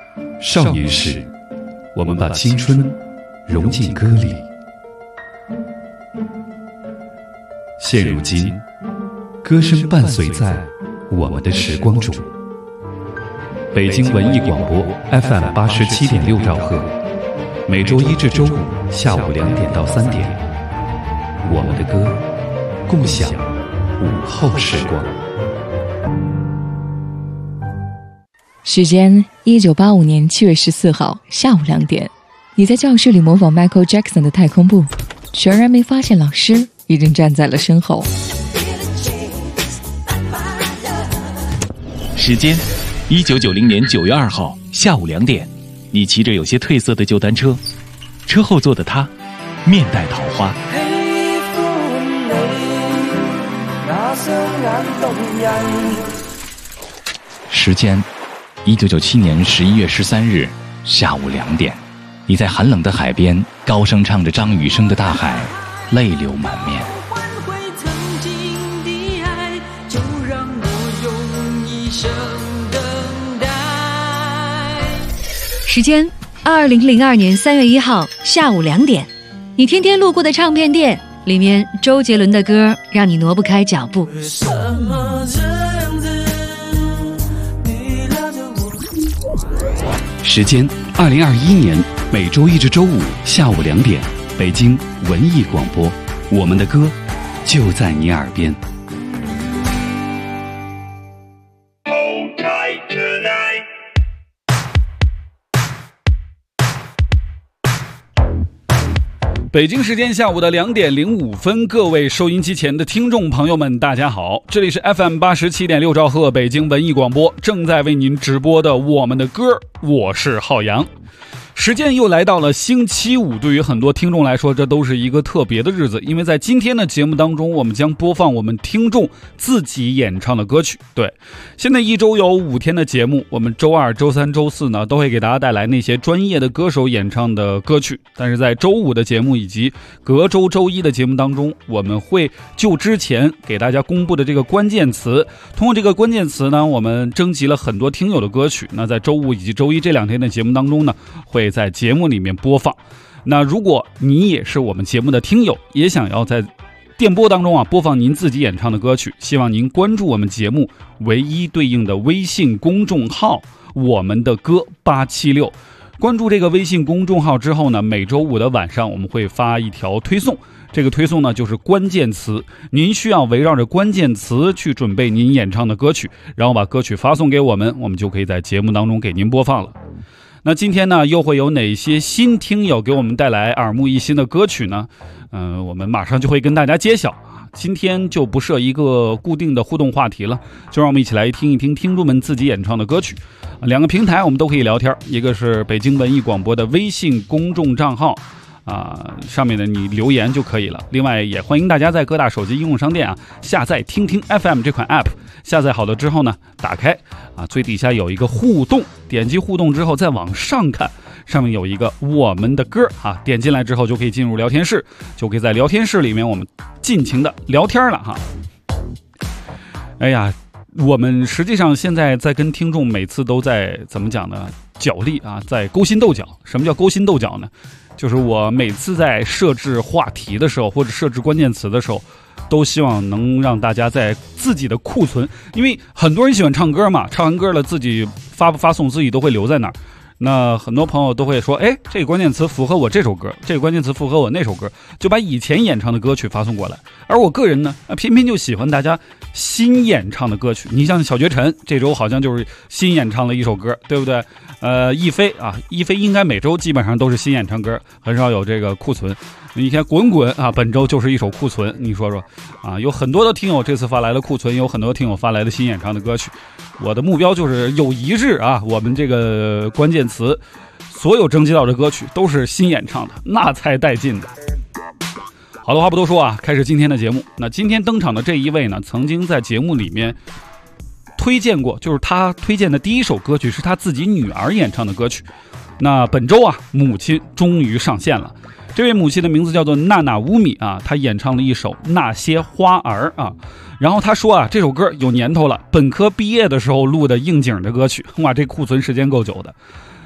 少年时，我们把青春融进歌里。现如今，歌声伴随在我们的时光中。北京文艺广播 FM 87.6兆赫，每周一至周五下午2点到3点，我们的歌，共享午后时光。 时间1985年7月14号下午2点，你在教室里模仿 Michael Jackson 的太空步，全然没发现老师已经站在了身后。 时间1990年9月2号下午2点，你骑着有些褪色的旧单车，车后座的他面带桃花。时间1997年11月13日下午2点，你在寒冷的海边高声唱着张雨生的《大海》，泪流满面。 时间2002年3月1号下午2点，你天天路过的唱片店，里面周杰伦的歌让你挪不开脚步。 时间2021年每周一至周五下午2点，北京文艺广播，我们的歌就在你耳边。北京时间下午的2点05分，各位收音机前的听众朋友们，大家好，这里是 FM 87.6兆赫北京文艺广播，正在为您直播的我们的歌，我是浩洋。时间又来到了星期五，对于很多听众来说，这都是一个特别的日子，因为在今天的节目当中，我们将播放我们听众自己演唱的歌曲。对，现在一周有5天的节目，我们周二、周三、周四呢，都会给大家带来那些专业的歌手演唱的歌曲。但是在周五的节目以及隔周周一的节目当中，我们会就之前给大家公布的这个关键词，通过这个关键词呢，我们征集了很多听友的歌曲。那在周五以及周一这2天的节目当中呢，会在节目里面播放。那如果你也是我们节目的听友，也想要在电波当中播放您自己演唱的歌曲，希望您关注我们节目唯一对应的微信公众号我们的歌876。关注这个微信公众号之后呢，每周五的晚上我们会发一条推送，这个推送呢就是关键词，您需要围绕着关键词去准备您演唱的歌曲，然后把歌曲发送给我们，我们就可以在节目当中给您播放了。那今天呢，又会有哪些新听友给我们带来耳目一新的歌曲呢？我们马上就会跟大家揭晓。今天就不设一个固定的互动话题了，就让我们一起来听一听听众们自己演唱的歌曲。2个平台我们都可以聊天，一个是北京文艺广播的微信公众账号上面的你留言就可以了。另外也欢迎大家在各大手机应用商店下载听听 FM 这款 app， 下载好了之后呢，打开最底下有一个互动，点击互动之后再往上看，上面有一个我们的歌点进来之后就可以进入聊天室，就可以在聊天室里面我们尽情的聊天了哎呀，我们实际上现在在跟听众每次都在怎么讲呢？角力在勾心斗角。什么叫勾心斗角呢？就是我每次在设置话题的时候，或者设置关键词的时候，都希望能让大家在自己的库存，因为很多人喜欢唱歌嘛，唱完歌了自己发送自己都会留在那儿。那很多朋友都会说，这个关键词符合我这首歌，这个关键词符合我那首歌，就把以前演唱的歌曲发送过来。而我个人呢，偏偏就喜欢大家新演唱的歌曲。你像小绝尘这周好像就是新演唱了一首歌，对不对？亦菲应该每周基本上都是新演唱歌，很少有这个库存。你看滚滚本周就是一首库存，你说说有很多的听友这次发来了库存，有很多听友发来了新演唱的歌曲。我的目标就是有一日我们这个关键词所有征集到的歌曲都是新演唱的，那才带劲的。好的话不多说开始今天的节目。那今天登场的这一位呢，曾经在节目里面推荐过，就是他推荐的第一首歌曲是他自己女儿演唱的歌曲。那本周母亲终于上线了，这位母亲的名字叫做娜娜乌米她演唱了一首《那些花儿》然后她说这首歌有年头了，本科毕业的时候录的应景的歌曲，哇，这库存时间够久的。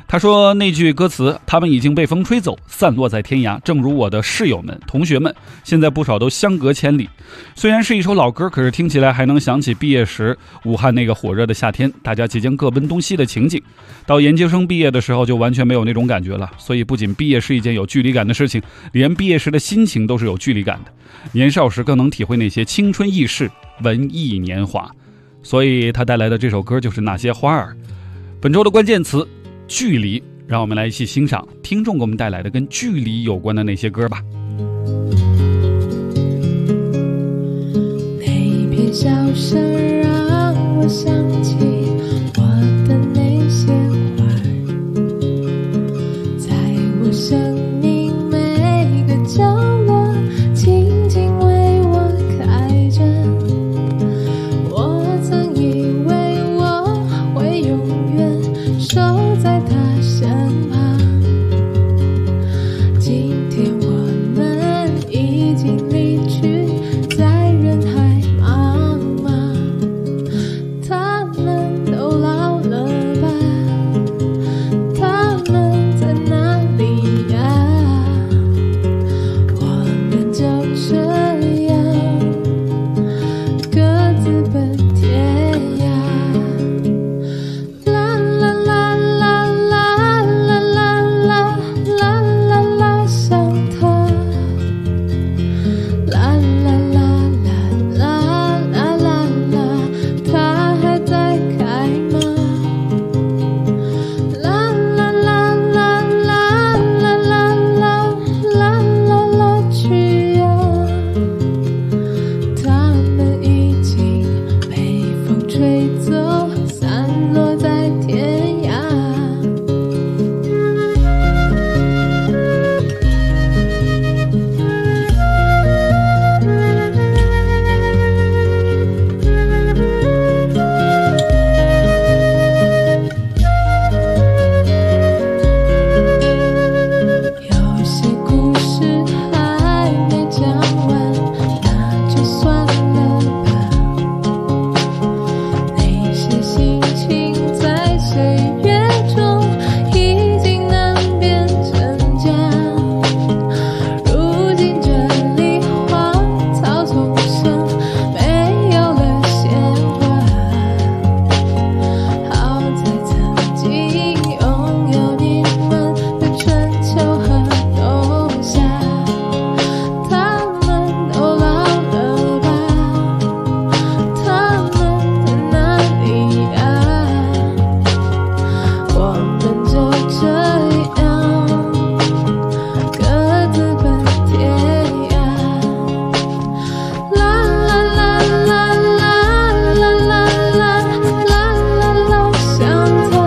他说那句歌词，他们已经被风吹走，散落在天涯，正如我的室友们、同学们，现在不少都相隔千里。虽然是一首老歌，可是听起来还能想起毕业时武汉那个火热的夏天，大家即将各奔东西的情景。到研究生毕业的时候就完全没有那种感觉了，所以不仅毕业是一件有距离感的事情，连毕业时的心情都是有距离感的。年少时更能体会那些青春易逝、文艺年华，所以他带来的这首歌就是《那些花儿》。本周的关键词距离，让我们来一起欣赏听众给我们带来的跟距离有关的那些歌吧。 那片笑声让我想起我的那些花儿，在我生命每个角落静静为我开着。我曾以为我会永远守在他身旁，今天我们已经离去，在人海茫茫。他们都老了吧？他们在哪里呀？我们就这样各自奔天涯。啦啦啦啦啦啦啦啦啦啦啦，想他。啦啦啦啦啦啦啦啦，它还在开吗？啦啦啦啦啦啦啦啦啦啦啦，去呀！它们已经被风吹走，散落在天涯。有些故事还没讲完，那就算了吧。那些心情在岁月中已经难辨真假。如今这里荒草丛生，没有了鲜花。好在曾经拥有你们的春秋和冬夏。他们都老了吧？他们在哪里呀？我们就这样各自奔天涯。啦啦啦啦啦啦啦啦啦啦啦，想他。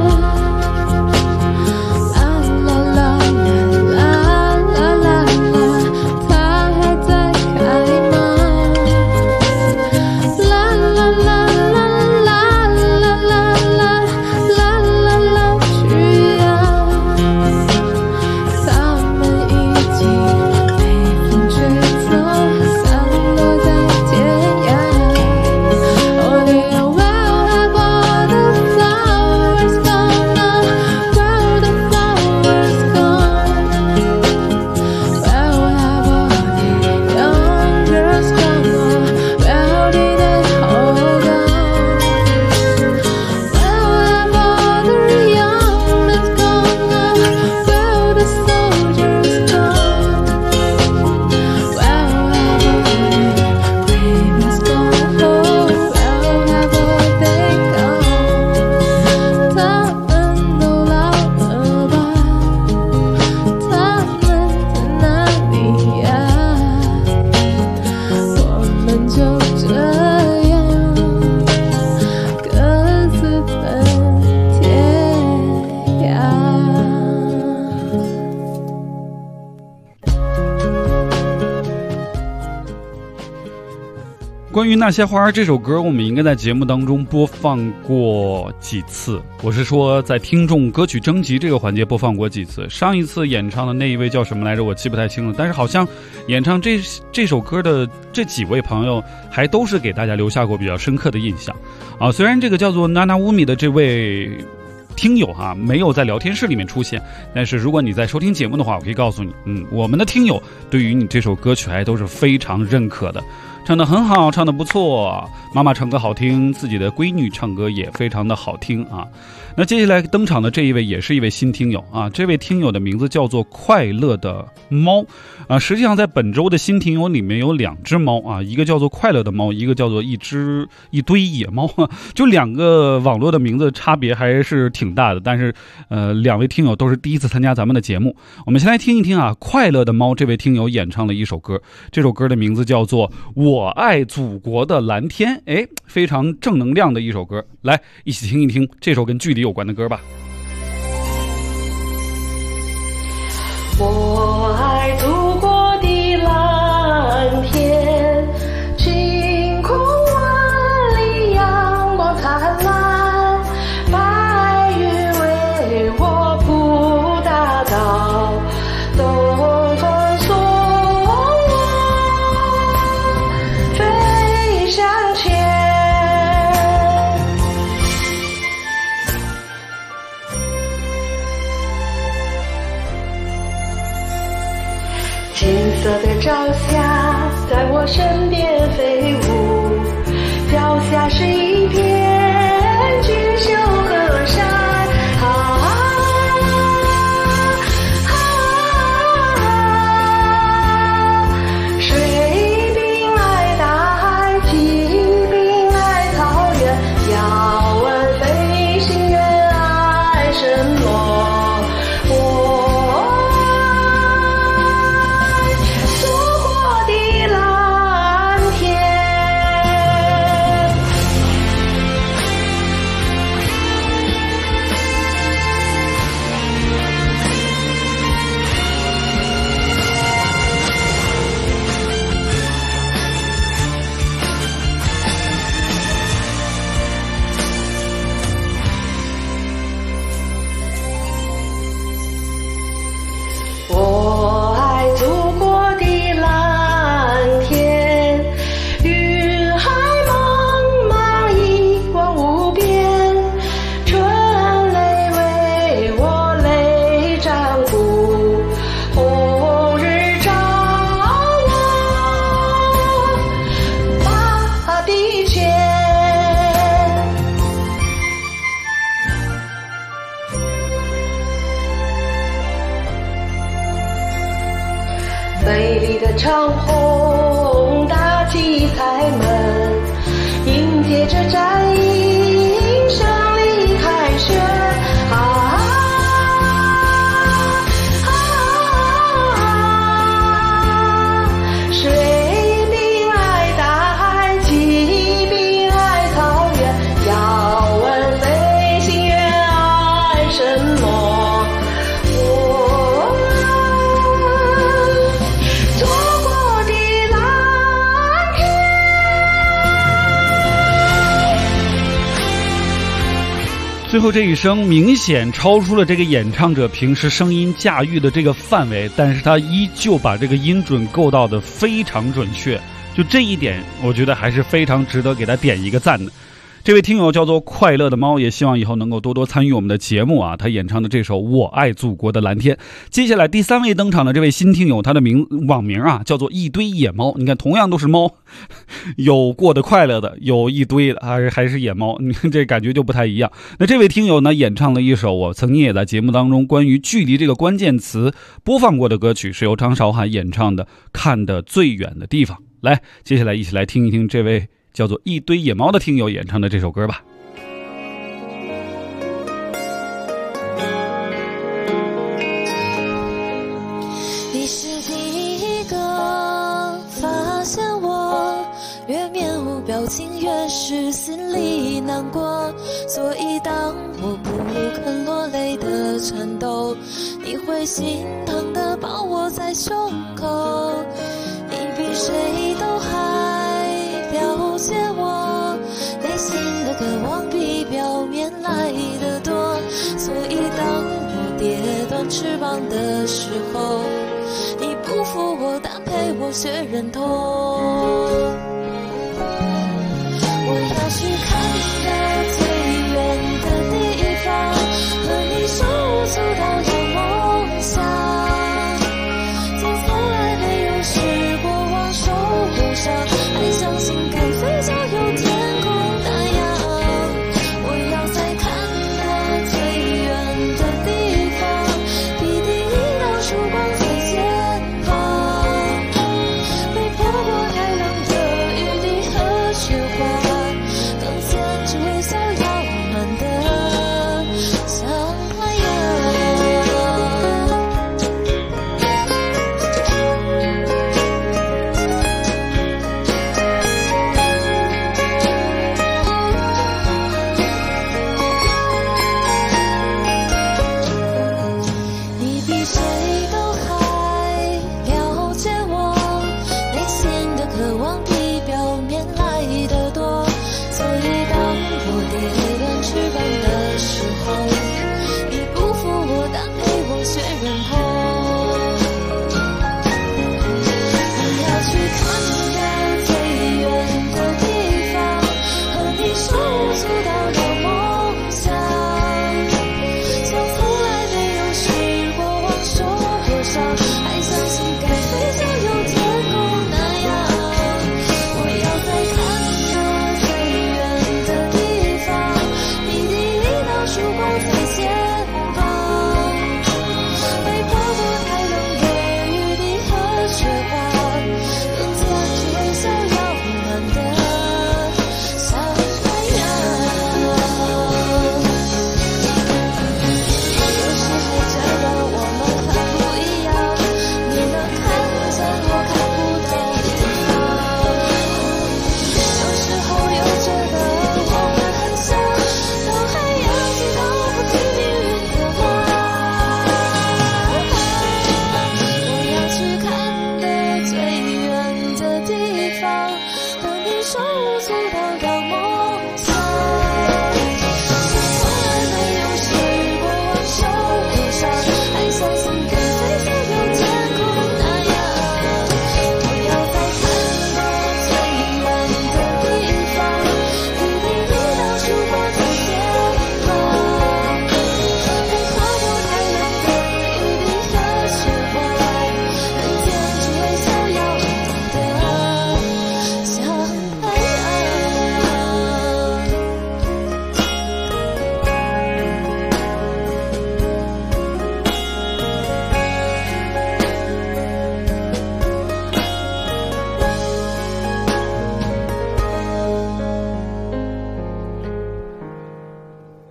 啦啦啦啦啦啦啦，它还在开吗？啦啦啦啦啦啦啦啦啦啦，去呀！它们已经被风吹走，散落在天涯。Oh dear, where have all the flowers gone now? Where the flowers gone? Where have all the young girls gone? Where did they all go? Where have all the young men gone now? Where the soldiers gone? Where have all the brave ones gone home? Where have all they gone? 他们都老了吧？他们在哪里呀？我们就这样各自奔天涯。 关于《那些花儿》这首歌，我们应该在节目当中播放过几次。我是说，在听众歌曲征集这个环节播放过几次。上一次演唱的那一位叫什么来着？我记不太清了。但是好像演唱这首歌的这几位朋友，还都是给大家留下过比较深刻的印象啊。虽然这个叫做娜娜乌米的这位听友啊没有在聊天室里面出现，但是如果你在收听节目的话，我可以告诉你，我们的听友对于你这首歌曲还都是非常认可的，唱得很好，唱得不错，妈妈唱歌好听，自己的闺女唱歌也非常的好听啊。那接下来登场的这一位也是一位新听友啊，这位听友的名字叫做快乐的猫啊。实际上在本周的新听友里面有2只猫啊，一个叫做快乐的猫，一个叫做一堆野猫，就2个网络的名字差别还是挺大的，但是2位听友都是第一次参加咱们的节目。我们先来听一听啊，快乐的猫这位听友演唱了一首歌，这首歌的名字叫做我爱祖国的蓝天，非常正能量的一首歌，来一起听一听这首跟距离有关的歌吧。 我爱祖国的蓝天，晴空万里，阳光灿烂，白云为我铺大道，东风送我飞向前。金色的朝霞在我身边飞舞，脚下是一片俊秀河山，水滨来大海，气滨来草原，要问飞行员爱什么？美丽的长虹搭起彩门，迎接着战役胜利凯旋。水滨来大海，气滨来草原，要问飞行员爱什么？ 最后这一声明显超出了这个演唱者平时声音驾驭的这个范围，但是他依旧把这个音准够到的非常准确，就这一点我觉得还是非常值得给他点一个赞的。这位听友叫做快乐的猫，也希望以后能够多多参与我们的节目啊。他演唱的这首《我爱祖国的蓝天》。接下来第3位登场的这位新听友，他的网名啊叫做一堆野猫。你看，同样都是猫，有过得快乐的，有一堆的还是野猫，你看这感觉就不太一样。那这位听友呢，演唱了一首我曾经也在节目当中关于距离这个关键词播放过的歌曲，是由张韶涵演唱的《看得最远的地方》。来，接下来一起来听一听这位叫做一堆野猫的听友演唱的这首歌吧。 你是第一个发现我，越面无表情越是心里难过，所以当我不肯落泪的颤抖，你会心疼地抱我在胸口，你比谁都还了解我，内心的渴望比表面来得多，所以当我跌断翅膀的时候，你不负我，但陪我学忍痛。我要去看得最远的地方，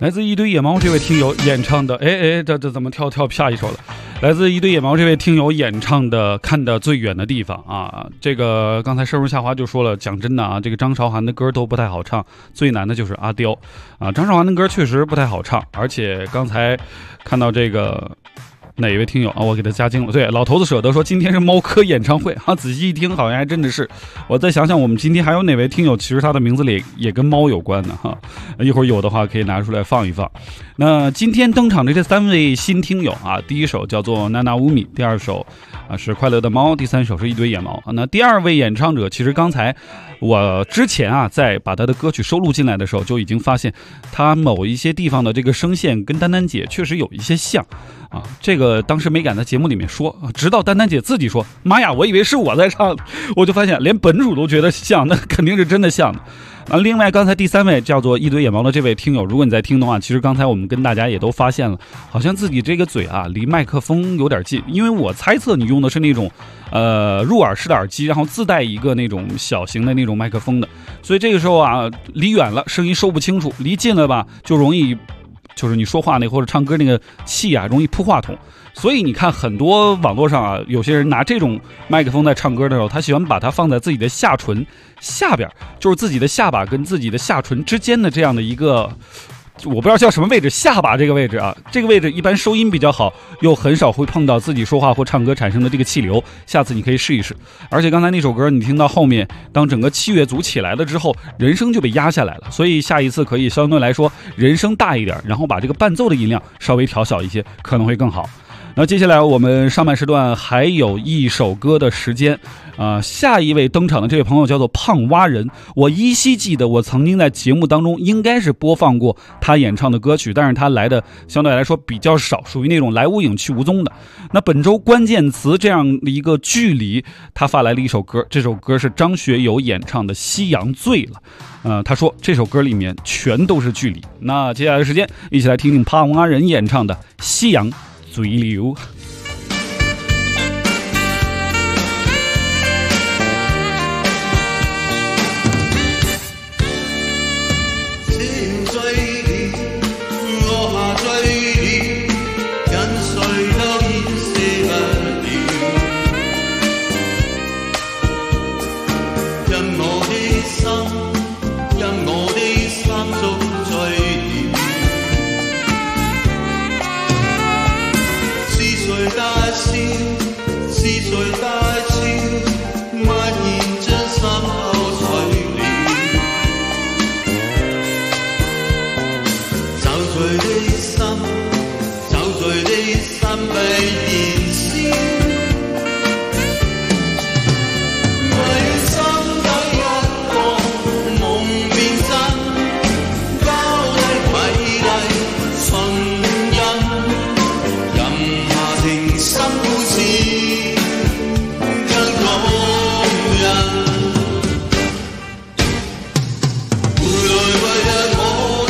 来自一堆野猫这位听友演唱的，这怎么跳下一首了？来自一堆野猫这位听友演唱的《看得最远的地方》啊，这个刚才生如夏花就说了，讲真的啊，这个张韶涵的歌都不太好唱，最难的就是阿刁啊。张韶涵的歌确实不太好唱，而且刚才看到这个。哪一位听友啊？我给他加精了。对，老头子舍得说今天是猫科演唱会啊，仔细一听好像还真的是。我再想想，我们今天还有哪位听友，其实他的名字里也跟猫有关呢哈。一会儿有的话可以拿出来放一放。那今天登场的这3位新听友啊，第一首叫做娜娜乌米，第二首啊是快乐的猫，第三首是一堆野猫。那第二位演唱者，其实刚才我之前啊在把他的歌曲收录进来的时候，就已经发现他某一些地方的这个声线跟丹丹姐确实有一些像。啊，这个当时没敢在节目里面说，直到丹丹姐自己说，妈呀，我以为是我在唱，我就发现连本主都觉得像，那肯定是真的像的。啊，另外刚才第3位叫做一堆野猫的这位听友，如果你在听的话，其实刚才我们跟大家也都发现了，好像自己这个嘴啊离麦克风有点近，因为我猜测你用的是那种入耳式的耳机，然后自带一个那种小型的那种麦克风的，所以这个时候啊离远了声音收不清楚，离近了吧就容易。就是你说话那或者唱歌那个气啊，容易扑话筒，所以你看很多网络上啊，有些人拿这种麦克风在唱歌的时候，他喜欢把它放在自己的下唇下边，就是自己的下巴跟自己的下唇之间的这样的一个。我不知道叫什么位置，下巴这个位置啊，这个位置一般收音比较好，又很少会碰到自己说话或唱歌产生的这个气流。下次你可以试一试。而且刚才那首歌你听到后面，当整个器乐组起来了之后，人声就被压下来了，所以下一次可以相对来说人声大一点，然后把这个伴奏的音量稍微调小一些，可能会更好。那接下来我们上半时段还有一首歌的时间下一位登场的这位朋友叫做胖蛙人，我依稀记得我曾经在节目当中应该是播放过他演唱的歌曲，但是他来的相对来说比较少，属于那种来无影去无踪的。那本周关键词这样的一个距离，他发来了一首歌，这首歌是张学友演唱的《夕阳醉了》。他说这首歌里面全都是距离。那接下来的时间一起来听听胖蛙人演唱的《夕阳醉了》。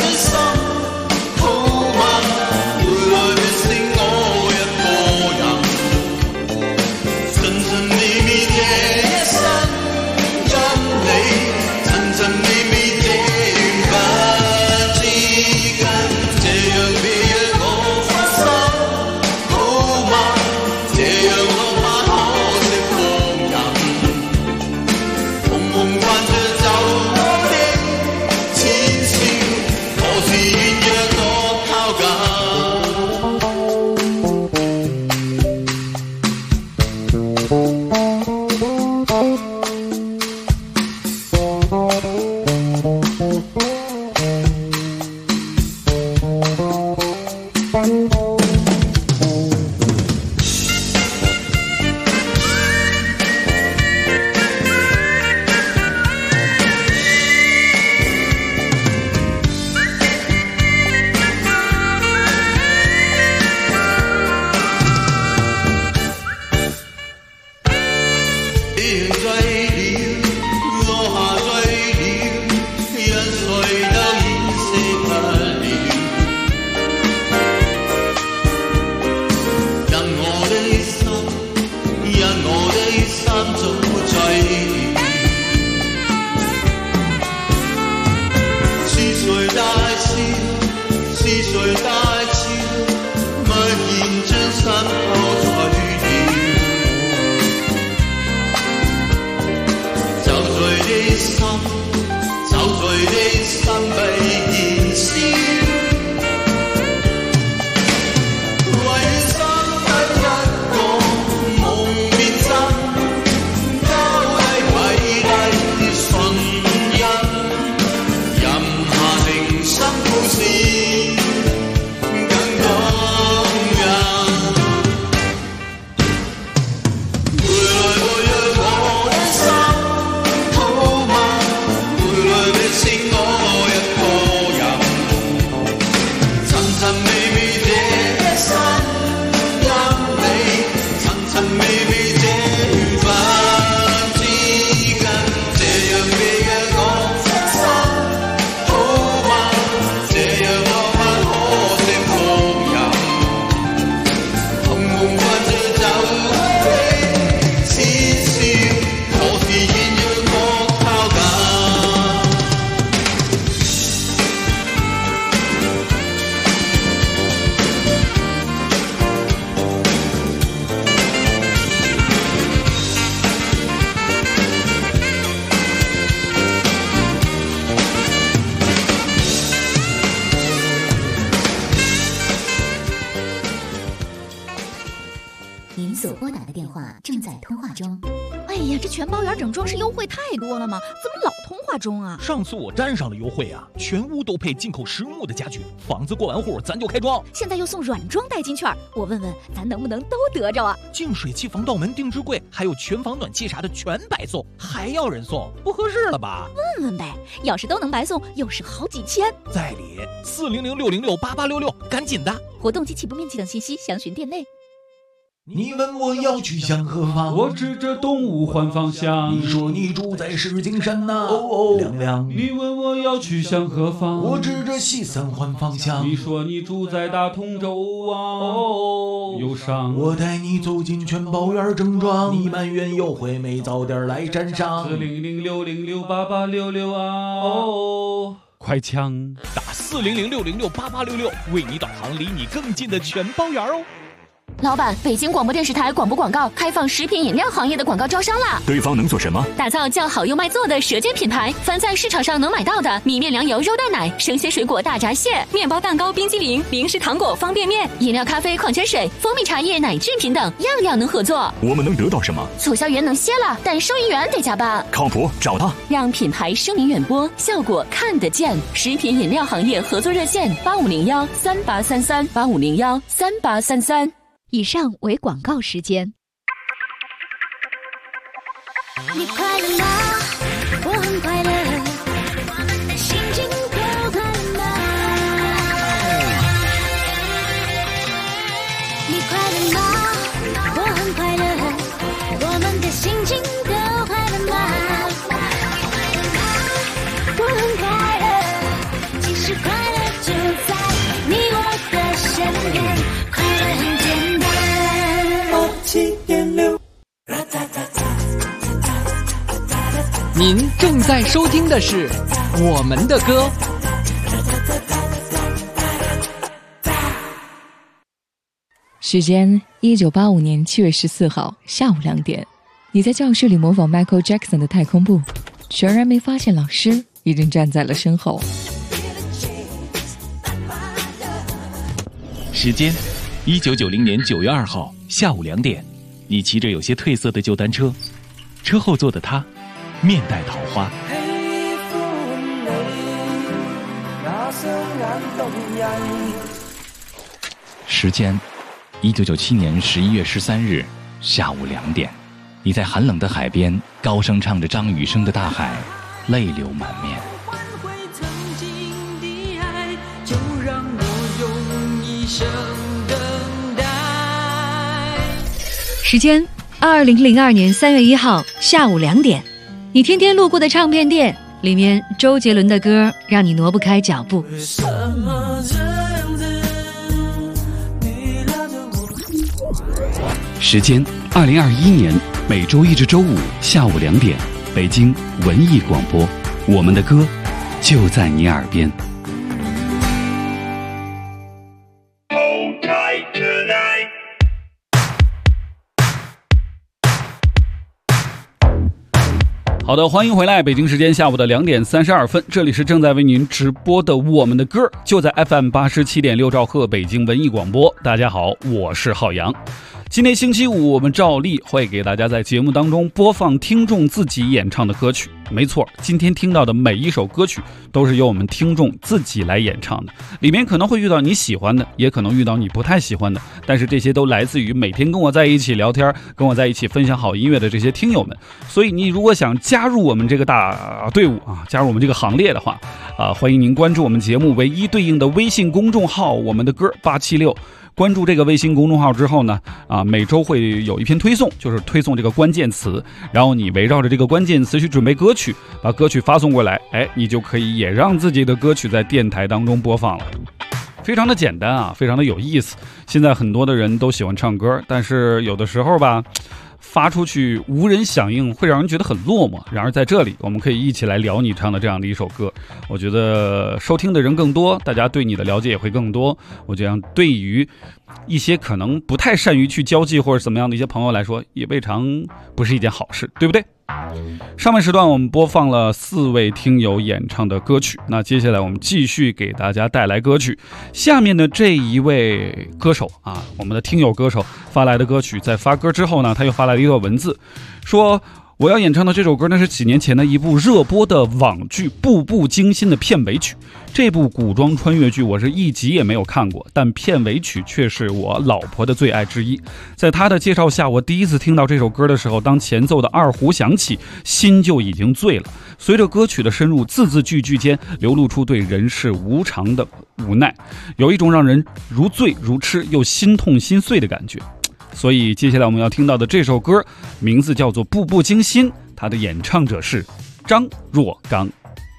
回來的星我一個人。 心都碎了，就在你心，就在你心被燃燒。 您所拨打的电话正在通话中。 哎呀，这全包圆整装饰优惠太多了吗？怎么老通话中啊？ 上次我沾上了优惠啊，全屋都配进口实木的家具，房子过完户咱就开装。 现在又送软装代金券，我问问咱能不能都得着啊？ 净水器、防盗门、定制柜，还有全房暖气啥的全白送，还要人送，不合适了吧？ 问问呗，要是都能白送，又是好几千。 在理，400-606-8866，赶紧的！ 活动及起步面积等信息详询店内。 你问我要去向何方， 我指着东吴换方向。 你说你住在石景山呐，亮亮。 你问我要去向何方， 我指着西三环方向。 你说你住在大同州啊，忧伤。 我带你走进全包圆正装，你埋怨优惠没早点来沾上。 400-606-8866啊，快抢！ 打400-606-8866，为你导航离你更近的全包圆哦。 老板，北京广播电视台广播广告开放食品饮料行业的广告招商啦！ 对方能做什么？ 打造叫好又卖座的舌尖品牌，凡在市场上能买到的米面粮油肉蛋奶、生鲜水果大闸蟹、面包蛋糕、冰激凌、零食糖果、方便面、饮料、咖啡、矿泉水、蜂蜜茶叶、奶制品等，样样能合作。 我们能得到什么？ 促销员能歇了，但收银员得加班。 靠谱，找他， 让品牌声名远播，效果看得见。食品饮料行业合作热线：8501-3833，8501-3833。 以上为广告时间。 你快乐吗？我很快乐，我们的心情都快乐吗？你快乐吗？我很快乐，我们的心情都快乐吗？我很快乐，其实快乐就在你我的身边，快乐很简单。7.6， 您正在收听的是我们的歌。 时间1985年7月14号下午2点，你在教室里模仿 Michael Jackson 的太空步，全然没发现老师已经站在了身后。 时间1990年9月2号下午2点，你骑着有些褪色的旧单车，车后座的他面带桃花。时间1997年11月13日下午2点，你在寒冷的海边高声唱着张雨生的《大海》，泪流满面。 时间2002年3月1号下午2点，你天天路过的唱片店，里面周杰伦的歌让你挪不开脚步。 时间2021年每周一至周五下午2点，北京文艺广播，我们的歌就在你耳边。 好的，欢迎回来，北京时间下午的2点32分，这里是正在为您直播的我们的歌，就在 FM 87.6兆赫北京文艺广播。大家好，我是浩洋。今天星期五，我们照例会给大家在节目当中播放听众自己演唱的歌曲。没错，今天听到的每一首歌曲都是由我们听众自己来演唱的，里面可能会遇到你喜欢的，也可能遇到你不太喜欢的，但是这些都来自于每天跟我在一起聊天，跟我在一起分享好音乐的这些听友们。所以你如果想加入我们这个大队伍啊，加入我们这个行列的话欢迎您关注我们节目唯一对应的微信公众号我们的歌876。关注这个微信公众号之后呢，每周会有一篇推送，就是推送这个关键词，然后你围绕着这个关键词去准备歌曲，把歌曲发送过来，你就可以也让自己的歌曲在电台当中播放了。非常的简单啊，非常的有意思。现在很多的人都喜欢唱歌，但是有的时候吧，发出去无人响应，会让人觉得很落寞。然而在这里，我们可以一起来聊你唱的这样的一首歌，我觉得收听的人更多，大家对你的了解也会更多。我觉得对于一些可能不太善于去交际或者怎么样的一些朋友来说，也未尝不是一件好事，对不对？上半时段我们播放了4位听友演唱的歌曲，那接下来我们继续给大家带来歌曲。下面的这一位歌手我们的听友歌手发来的歌曲，在发歌之后呢，他又发来了一段文字，说我要演唱的这首歌呢，是几年前的一部热播的网剧《步步惊心》的片尾曲。这部古装穿越剧我是一集也没有看过，但片尾曲却是我老婆的最爱之一。在她的介绍下，我第一次听到这首歌的时候，当前奏的二胡响起，心就已经醉了。随着歌曲的深入，字字句句间流露出对人世无常的无奈，有一种让人如醉如痴又心痛心碎的感觉。所以接下来我们要听到的这首歌名字叫做《步步惊心》，它的演唱者是张若刚。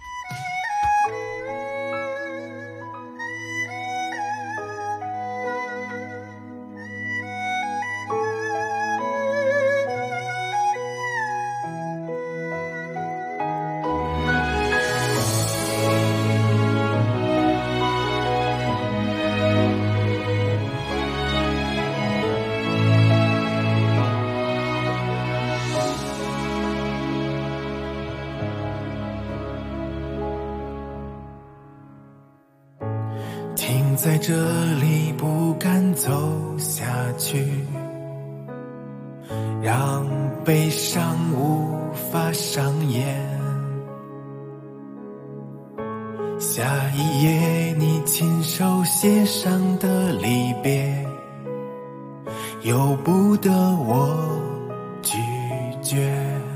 在这里不敢走下去，让悲伤无法上演。下一页你亲手写上的离别，由不得我拒绝。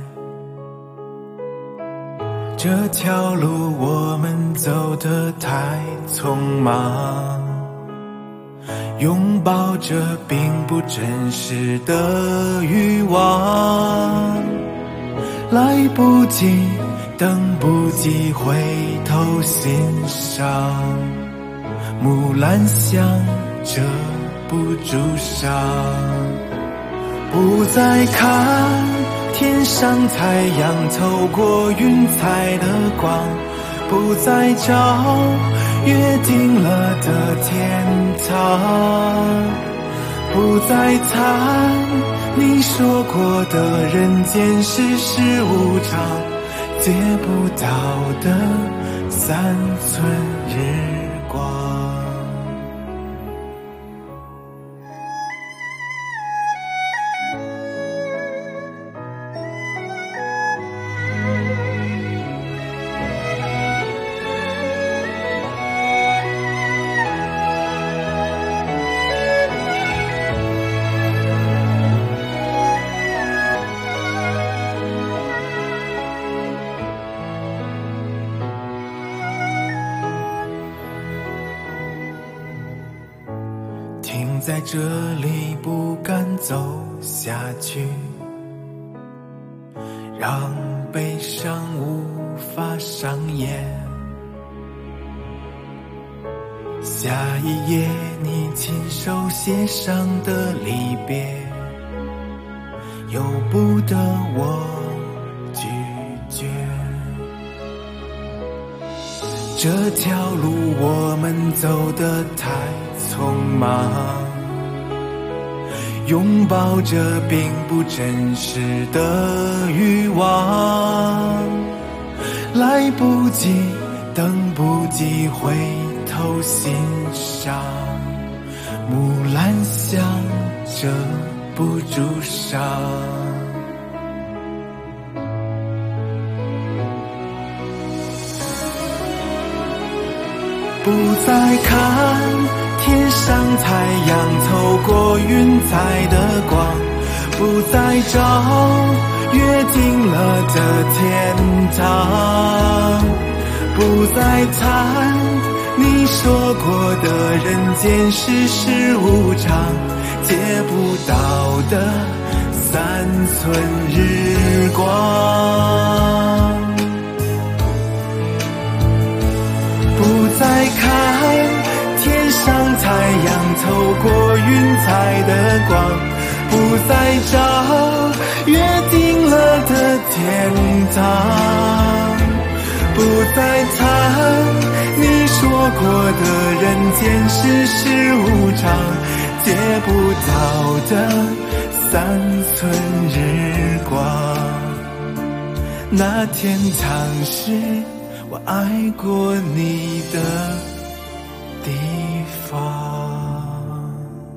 这条路我们走得太匆忙，拥抱着并不真实的欲望，来不及等不及回头欣赏，木兰香遮不住伤，不再看天上太阳透过云彩的光，不再找约定了的天堂，不再谈你说过的人间世事无常，借不到的三寸日光。在这里不敢走下去，让悲伤无法上演。下一页你亲手写上的离别，由不得我拒绝。这条路我们走得太匆忙， 拥抱着并不真实的欲望，来不及，等不及，回头欣赏，木兰香遮不住伤。不再看天上太阳透过云彩的光，不再找约定了的天堂，不再谈你说过的人间世事无常，借不到的三寸日光。不再看天上太阳透过云彩的光，不再找约定了的天堂，不再谈你说过的人间世事无常，借不到的三寸日光。那天堂是我爱过你的地方。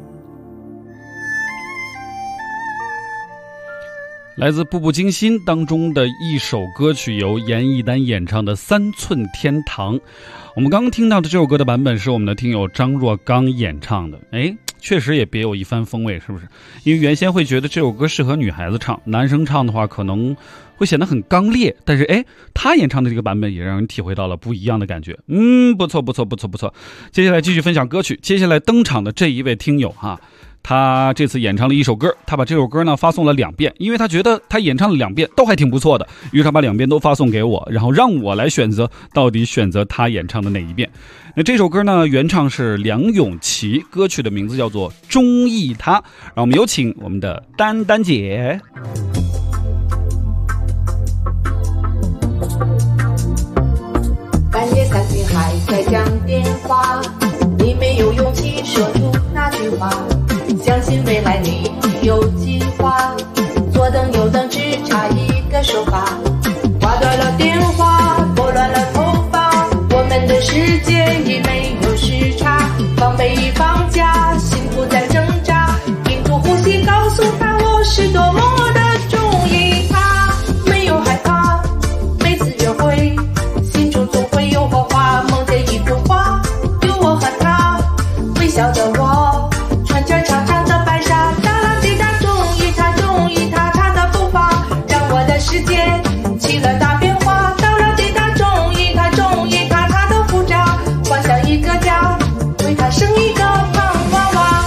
来自《步步惊心》当中的一首歌曲，由严艺丹演唱的《三寸天堂》。我们刚刚听到的这首歌的版本是我们的听友张若刚演唱的，确实也别有一番风味，是不是？因为原先会觉得这首歌适合女孩子唱，男生唱的话可能会显得很刚烈，但是他演唱的这个版本也让人体会到了不一样的感觉。不错。接下来继续分享歌曲，接下来登场的这一位听友哈，他这次演唱了一首歌，他把这首歌呢发送了2遍，因为他觉得他演唱了2遍都还挺不错的，于是他把2遍都发送给我，然后让我来选择到底选择他演唱的哪一遍。那这首歌呢原唱是梁咏琪，歌曲的名字叫做《中意他》，让我们有请我们的丹丹姐。 半夜3点还在讲电话，你没有勇气说出那句话，相信未来你有计划，左等右等只差一个说法，挂断了电话，拨乱了头发，我们的世界已没有时差，防备已放假，心不再挣扎，屏住呼吸告诉他我是多么的中意他，没有害怕，每次约会心中总会有火花，梦见一幅画，有我和他，微笑的我穿着长长的白纱，哒啦滴答中意他，中意他，他的步伐让我的世界起了大变化，哒啦滴答中意他，中意他，他的护照幻想一个家，为他生一个胖娃娃。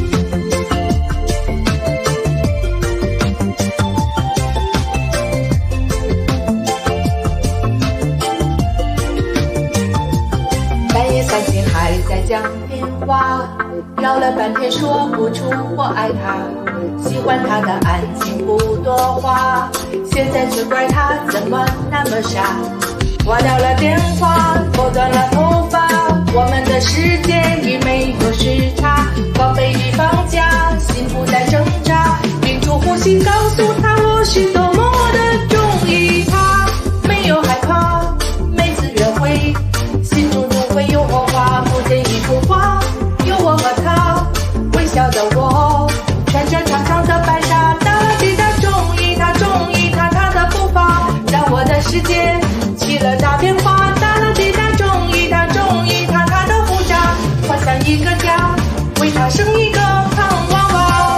半夜3点还在讲电话，聊了半天说不出我爱他，喜欢他的安静不多话，现在却怪他怎么那么傻，挂掉了电话，拨断了头发，我们的世界已没有时差，防备已放假，心不再挣扎，屏住呼吸告诉他我是多么的中意他，没有害怕，每次约会心中总会有火花，梦见一幅画，有我和他，微笑的我穿着长长的白纱，哒啦滴答中意他，中意他，他的步伐让我的世界起了大变化，哒啦滴答中意他，中意他，他的护照幻想一个家，为他生一个胖娃娃。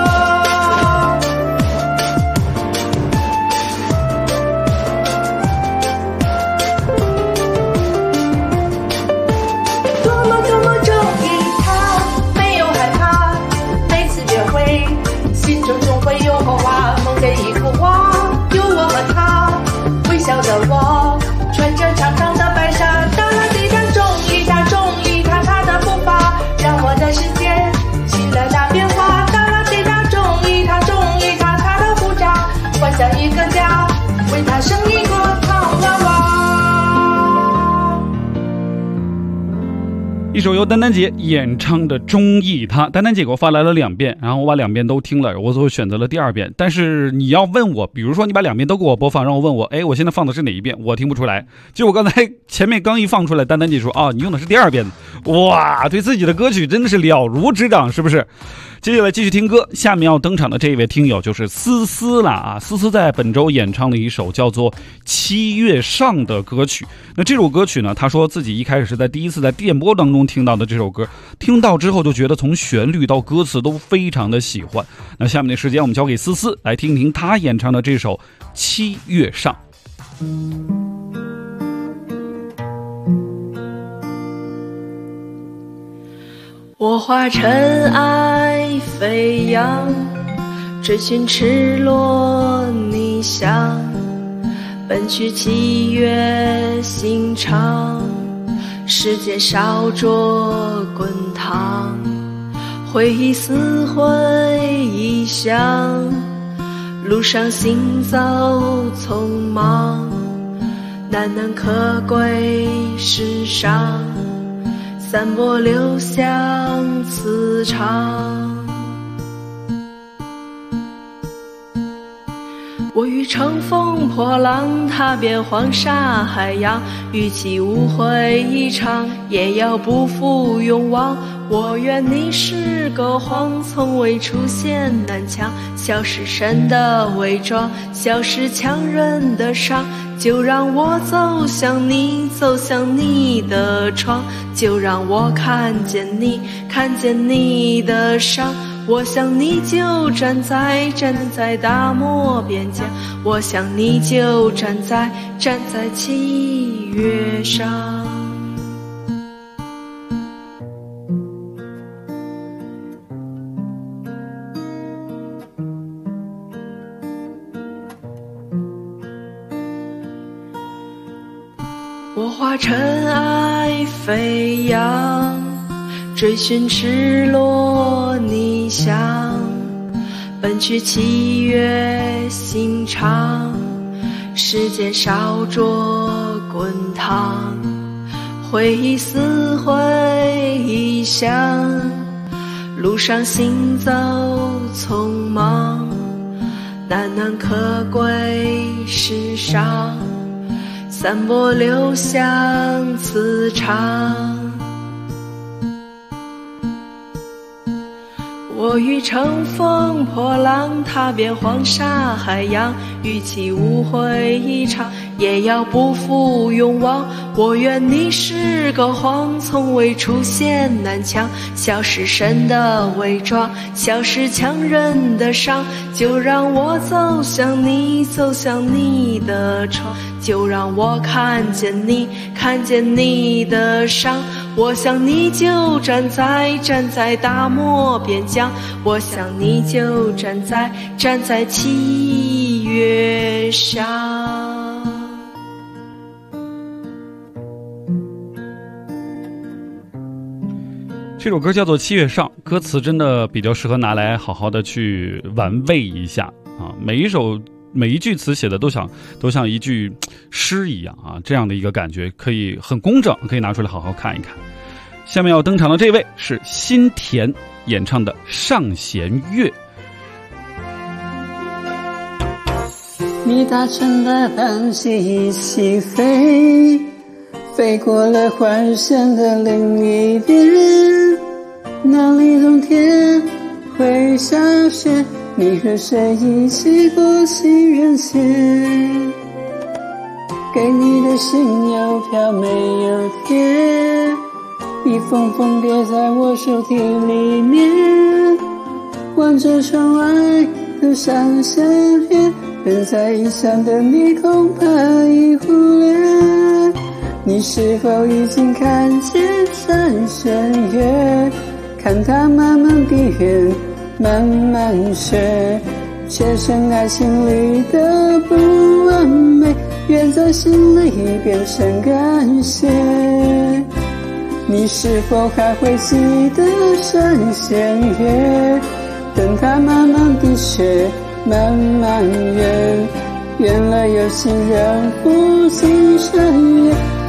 多么中意他，没有害怕，每次约会心中总会有火花，梦见一幅画，有我和他，微笑的我穿着长长的白纱，哒啦滴答中意他，中意他，他的步伐让我的世界起了大变化，哒啦滴答中意他，中意他，他的护照幻想一个家，为他生一个胖娃娃。 一一首由丹丹姐演唱的《中意他》，丹丹姐给我发来了2遍，然后我把2遍都听了，我最后选择了第2遍。但是你要问我，比如说你把2遍都给我播放，让我问我，我现在放的是哪一遍，我听不出来。就我刚才前面刚一放出来，丹丹姐说你用的是第2遍，哇，对自己的歌曲真的是了如指掌，是不是？接下来继续听歌，下面要登场的这一位听友就是思思啦啊！思思在本周演唱了一首叫做《7月上》的歌曲。那这首歌曲呢，他说自己一开始是在第一次在电波当中听到的这首歌，听到之后就觉得从旋律到歌词都非常的喜欢。那下面的时间我们交给思思来听听他演唱的这首《7月上》。 我化尘埃飞扬，追寻赤裸逆翔，奔去7月心肠，世界烧灼滚烫，回忆撕毁臆想，路上行走匆忙，难能可贵世上，散播留香磁场。我欲乘风破浪，踏遍黄沙海洋，与其误会一场，也要不负勇往。我愿你是个谎，从未出现南墙，笑是神的伪装，笑是强忍的伤。就让我走向你，走向你的窗，就让我看见你，看见你的伤。我想你就站在大漠边疆，我想你就站在7月上。我化尘埃飞扬，追寻赤裸逆翔，奔去7月心肠，世间烧灼滚烫，回忆撕毁臆想，路上行走匆忙，难能可贵世上，散播留香磁场。我欲乘风破浪，踏遍黄沙海洋，与其误会一场，也要不负勇往。我愿你是个谎，从未出现南墙，笑是神的伪装，笑是强忍的伤。就让我走向你，走向你的窗，就让我看见你，看见你的伤。我想你就站在大漠边疆，我想你就站在7月上。 这首歌叫做《7月上》，歌词真的比较适合拿来好好的去玩味一下啊！每一句词写的都像一句诗一样啊，这样的一个感觉可以很工整，可以拿出来好好看一看。下面要登场的这位是新田演唱的《上弦月》。 你搭乘的班机起飞，飞过了环线的另一边，那里冬天会下雪，你和谁一起过情人节？给你的信邮票没有贴，一封封叠在我手提里面，望着窗外的上弦月，人在异乡的你恐怕已忽略，你是否已经看见上弦月？看它慢慢地圆，慢慢缺，却成爱情里的不完美，愿在心里变成感谢。你是否还会记得上弦月？等它慢慢地缺，慢慢圆，圆了有情人赴情深夜，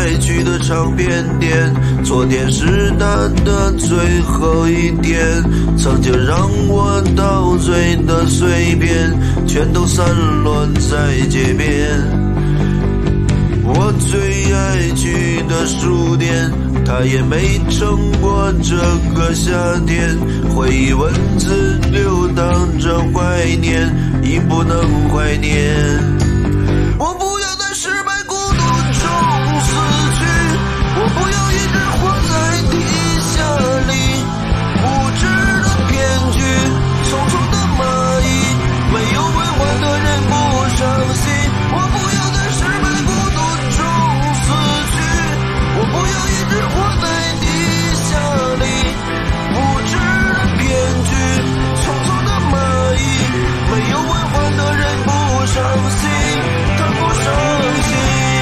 爱去的唱片店，昨天是他的最后一天，曾经让我陶醉的碎片全都散落在街边。我最爱去的书店，它也没撑过这个夏天，回忆文字流淌着怀念，已不能怀念。我不要在失败孤独中死去，我不要一直活在地下里，无知的骗局，匆匆的蚂蚁，没有文化的人不伤心。我不要在失败孤独中死去，我不要一直活在地下里，无知的骗局，匆匆的蚂蚁，没有文化的人不伤心，他不伤心。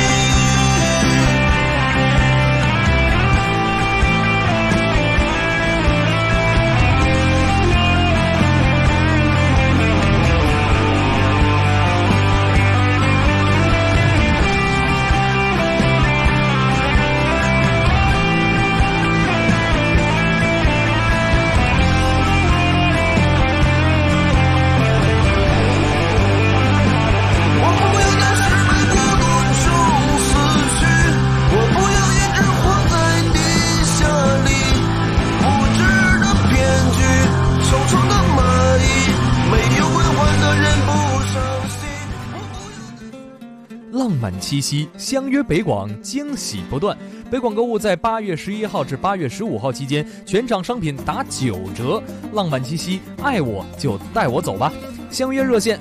浪漫七夕，相约北广，惊喜不断。北广购物在8月11号至8月15号期间，全场商品打9折。浪漫七夕，爱我就带我走吧。相约热线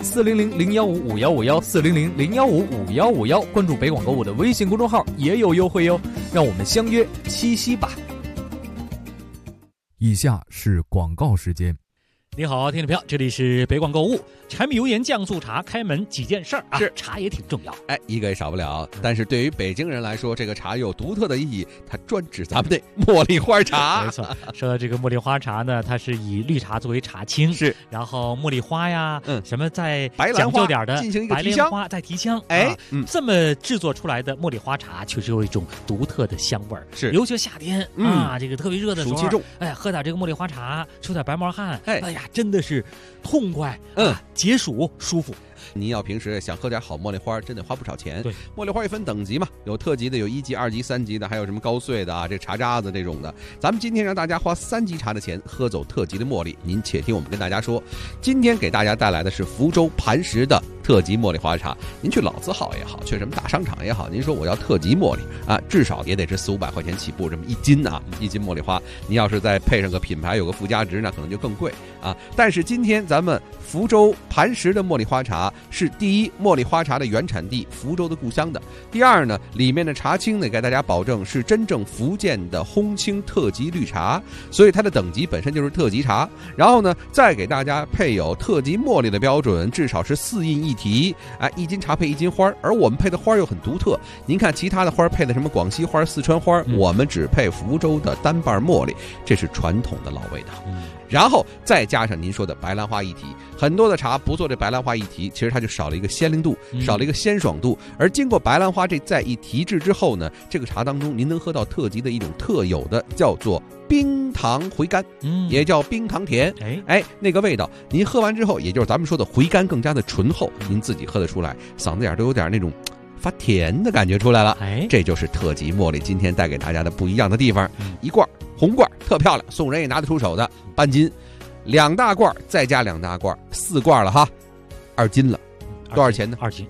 400-015-5151，400-015-5151，关注北广购物的微信公众号也有优惠哟。让我们相约七夕吧。 以下是广告时间。 你好，听众朋友，这里是北广购物。柴米油盐酱醋茶开门几件事儿啊， 是茶也挺重要， 哎，一个也少不了。但是对于北京人来说，这个茶有独特的意义，它专指咱们的茉莉花茶。 没错，说到这个茉莉花茶呢，它是以绿茶作为茶青， 是， 然后茉莉花呀，什么再白兰花讲究点的进行一个白提香莲花再提香， 哎， 这么制作出来的茉莉花茶，确实有一种独特的香味儿。 是， 尤其夏天啊，这个特别热的时候， 暑气重， 哎，喝点这个茉莉花茶，出点白毛汗，哎呀，真的是痛快，解暑舒服。 您要平时想喝点好茉莉花，真的花不少钱。 对， 茉莉花也分等级嘛，有特级的，有1级、2级、3级的，还有什么高碎的啊，这茶渣子这种的。咱们今天让大家花3级茶的钱喝走特级的茉莉，您且听我们跟大家说，今天给大家带来的是福州磐石的特级茉莉花茶。您去老字号也好，去什么大商场也好，您说我要特级茉莉啊，至少也得是400-500块钱起步，这么1斤啊，1斤茉莉花，你要是再配上个品牌，有个附加值，那可能就更贵啊。但是今天咱们福州磐石的茉莉花茶是第一，茉莉花茶的原产地，福州的故乡的；第二呢，里面的茶青呢，给大家保证是真正福建的烘青特级绿茶，所以它的等级本身就是特级茶。然后呢，再给大家配有特级茉莉的标准，至少是4印1提，哎，1斤茶配1斤花，而我们配的花又很独特。您看其他的花配的什么广西花、四川花，我们只配福州的单瓣茉莉，这是传统的老味道。然后再加上您说的白兰花1提，很多的茶不做这白兰花1提，其实它就少了一个鲜灵度，少了一个鲜爽度。而经过白兰花这再一提制之后呢，这个茶当中您能喝到特级的一种特有的叫做冰糖回甘，也叫冰糖甜。哎，那个味道您喝完之后，也就是咱们说的回甘更加的醇厚，您自己喝得出来，嗓子眼都有点那种发甜的感觉出来了。这就是特级茉莉今天带给大家的不一样的地方。一罐红罐特漂亮，送人也拿得出手的，半斤，2大罐再加2大罐，4罐了哈，2斤了，多少钱呢 ？2斤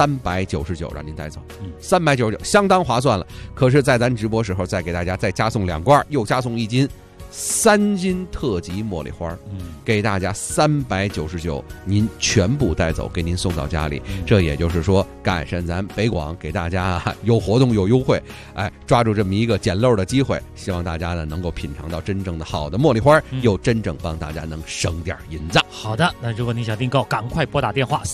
，399让您带走，399相当划算了。可是，在咱直播时候再给大家再加送2罐，又加送1斤。3斤特级茉莉花，给大家399，您全部带走，给您送到家里。这也就是说，赶上咱北广给大家有活动有优惠，哎，抓住这么一个捡漏的机会，希望大家呢能够品尝到真正的好的茉莉花，又真正帮大家能省点银子。 好的，那如果您想订购，赶快拨打电话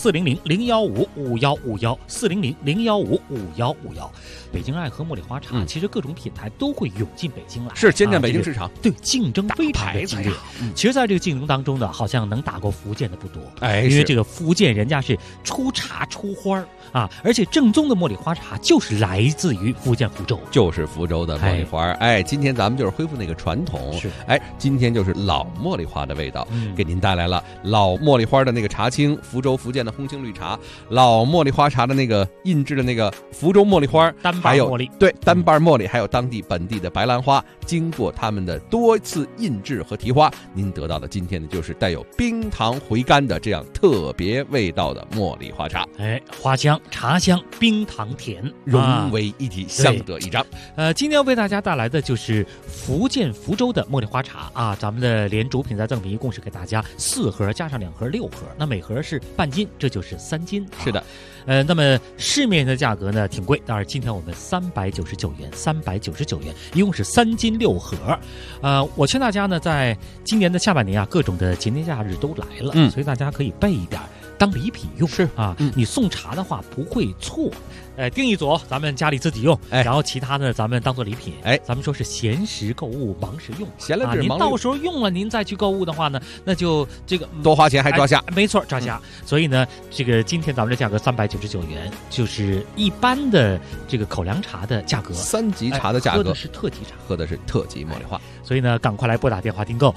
400-015-5151，400-015-5151。北京爱喝茉莉花茶，其实各种品牌都会涌进北京来， 是先占北京市场。 对， 竞争非常的激烈。其实，在这个竞争当中呢，好像能打过福建的不多，因为这个福建人家是出茶出花啊，而且正宗的茉莉花茶就是来自于福建福州， 就是福州的茉莉花。今天咱们就是恢复那个传统，今天就是老茉莉花的味道，给您带来了老茉莉花的那个茶青，福州福建的红青绿茶，老茉莉花茶的那个印制的那个福州茉莉花，还有单瓣茉莉，还有当地本地的白兰花，经过他们的多次印制和提花，您得到的今天的就是带有冰糖回甘的这样特别味道的茉莉花茶。 花香、茶香、冰糖甜融为一体，相得益彰。 今天为大家带来的就是福建福州的茉莉花茶啊，咱们的连主品再赠品一共是给大家4盒加上2盒6盒，那每盒是半斤，这就是3斤。 是的。 那么市面的价格呢挺贵，但是今天我们399元，一共是3斤6盒。我劝大家呢，在今年的下半年啊，各种的节年假日都来了，所以大家可以备一点当礼品用。是啊，你送茶的话不会错。订一组咱们家里自己用，然后其他的咱们当做礼品。咱们说是闲时购物，忙时用。 闲了您到时候用了，您再去购物的话呢，那就这个多花钱还抓瞎。 没错，抓瞎。所以呢，这个今天咱们的价格399元，就是一般的这个口粮茶的价格 ，3级茶的价格， 喝的是特级茶， 喝的是特级茉莉花。 所以呢，赶快来拨打电话订购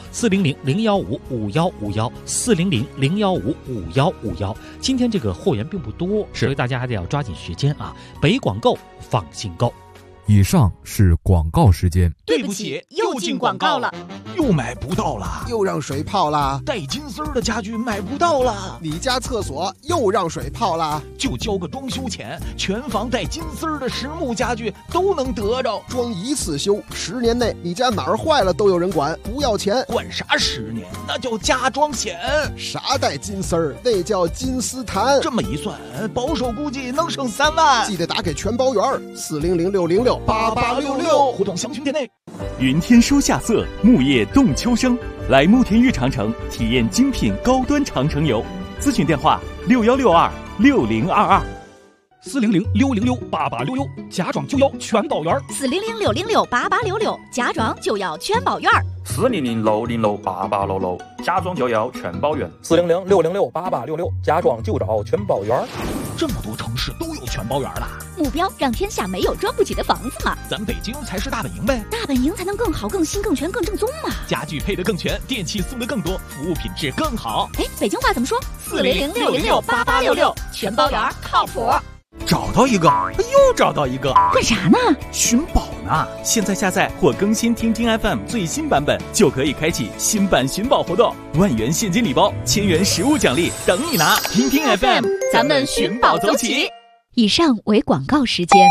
400-015-5151，400-015-5151。今天这个货源并不多，所以大家还得要抓紧时间啊！北广购，放心购。 以上是广告时间。 对不起，又进广告了。 又买不到了， 又让水泡了。 带金丝儿的家具买不到了， 你家厕所又让水泡了。 就交个装修钱，全房带金丝儿的实木家具都能得着。 装一次修，10年内你家哪儿坏了都有人管，不要钱。 管啥10年？那叫加装险。 啥带金丝儿？那叫金丝檀。 这么一算，保守估计能省3万。 记得打给全包员，400-606-8866， 互动详询店内。 云天收夏色，木叶动秋声。来慕田峪长城体验精品高端长城游，咨询电话61626022。 400-606-8866，家装就要全保员。 400-606-8866，家装就要全保员。 400-606-8866，家装就要全保员。 400-606-8866，家装就找全保员。 这么多城市都有全保员了， 目标让天下没有装不起的房子嘛。 咱北京才是大本营呗， 大本营才能更好、更新、更全、更正宗嘛。 家具配得更全，电器送得更多，服务品质更好。 北京话怎么说？400-606-8866，全保员靠谱。 找到一个，又找到一个， 干啥呢？ 寻宝呢！现在下载或更新听听 FM 最新版本，就可以开启新版寻宝活动，1万元现金礼包，1000元实物奖励等你拿！听听 FM， 咱们寻宝走起。 以上为广告时间。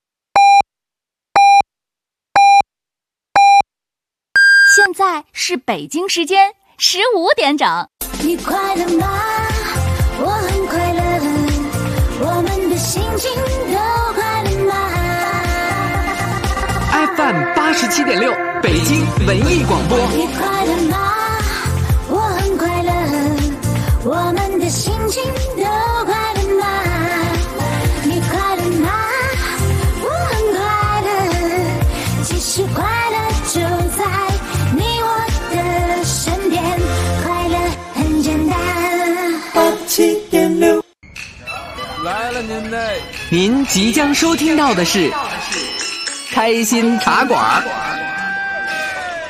现在是北京时间15点整。 你快乐吗？我很快乐。我们的心情都快乐吗 ？FM 87.6，北京文艺广播。 你快乐吗？我很快乐。我们的心情都快乐吗？你快乐吗？我很快乐。其实快乐就在你我的身边，快乐很简单。87.6。 来了您即将收听到的是开心茶馆。